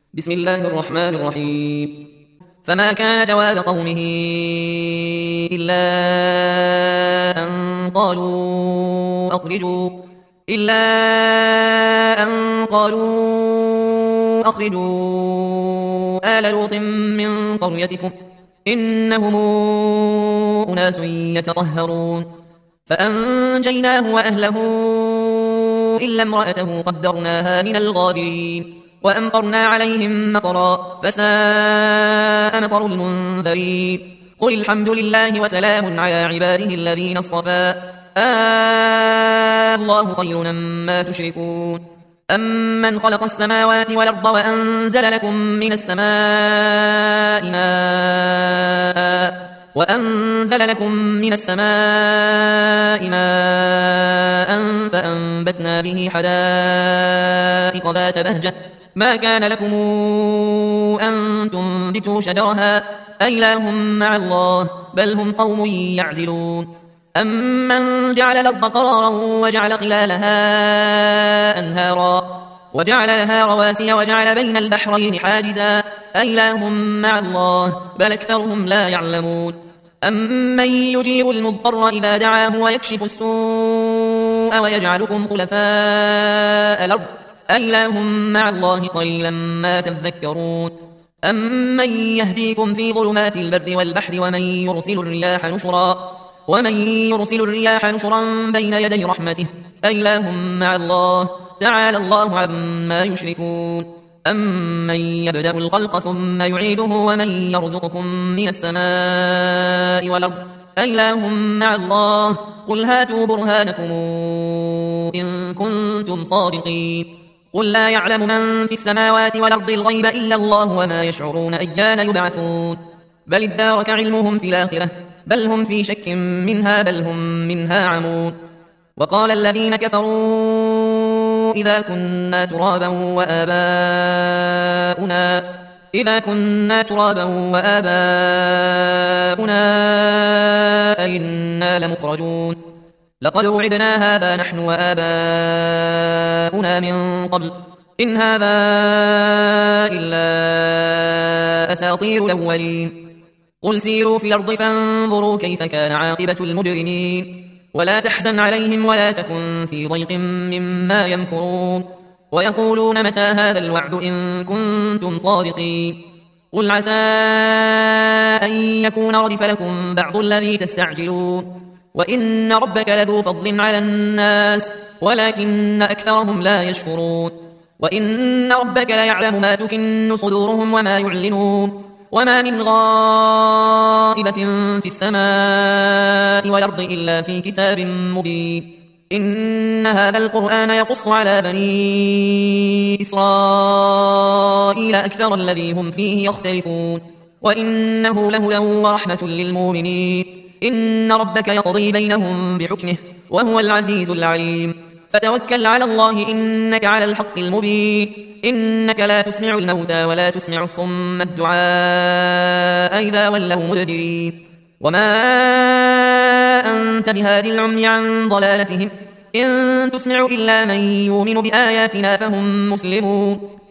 بسم الله الرحمن الرحيم. فما كان جواب قومه إلا أن قالوا أخرجوا آل لوط من قريتكم إنهم أناس يتطهرون. فأنجيناه وأهله إلا امرأته قدرناها من الغابرين وأمطرنا عليهم مطرا فساء مطر المنذرين. قل الحمد لله وسلام على عباده الذين اصطفى الله خير أما تشركون. أمن خلق السماوات والأرض وأنزل لكم من السماء ماء فأنبتنا به حدائق ذات بهجة ما كان لكم أن تنبتوا شجرها أإله مع الله بل هم قوم يعدلون. أمن جعل الأرض قرارا وجعل خلالها أنهارا وجعل لها رواسي وجعل بين البحرين حاجزا أإله مع الله بل أكثرهم لا يعلمون. أمن يجيب المضطر إذا دعاه ويكشف السوء ويجعلكم خلفاء الأرض أإله مع الله قليلا ما تذكرون. أمن يهديكم في ظلمات البر والبحر ومن يرسل الرياح نشرا بين يدي رحمته أإله مع الله تعالى الله عما يشركون. أمن يبدأ الخلق ثم يعيده ومن يرزقكم من السماء والأرض أإله مع الله قل هاتوا برهانكم إن كنتم صادقين. قل لا يعلم من في السماوات والأرض الغيب إلا الله وما يشعرون أيان يبعثون. بل ادارك علمهم في الآخرة بل هم في شك منها بل هم منها عمون. وقال الذين كفروا إذا كنا ترابا وآباؤنا أئنا لمخرجون. لقد وعدنا هذا نحن وآباؤنا من قبل إن هذا إلا أساطير الأولين. قل سيروا في الأرض فانظروا كيف كان عاقبة المجرمين ولا تحزن عليهم ولا تكن في ضيق مما يمكرون. ويقولون متى هذا الوعد إن كنتم صادقين. قل عسى أن يكون ردف لكم بعض الذي تستعجلون وإن ربك لذو فضل على الناس ولكن أكثرهم لا يشكرون. وإن ربك ليعلم ما تكن صدورهم وما يعلنون وما من غائبة في السماء والأرض إلا في كتاب مبين. إن هذا القرآن يقص على بني إسرائيل أكثر الذي هم فيه يختلفون وإنه لهدى ورحمة للمؤمنين. إن ربك يقضي بينهم بحكمه وهو العزيز العليم. فتوكل على الله إنك على الحق المبين. إنك لا تسمع الموتى ولا تسمع الصم الدعاء إذا ولوا مدبرين. وما أنت بهاد العمي عن ضلالتهم إن تسمع إلا من يؤمن بآياتنا فهم مسلمون.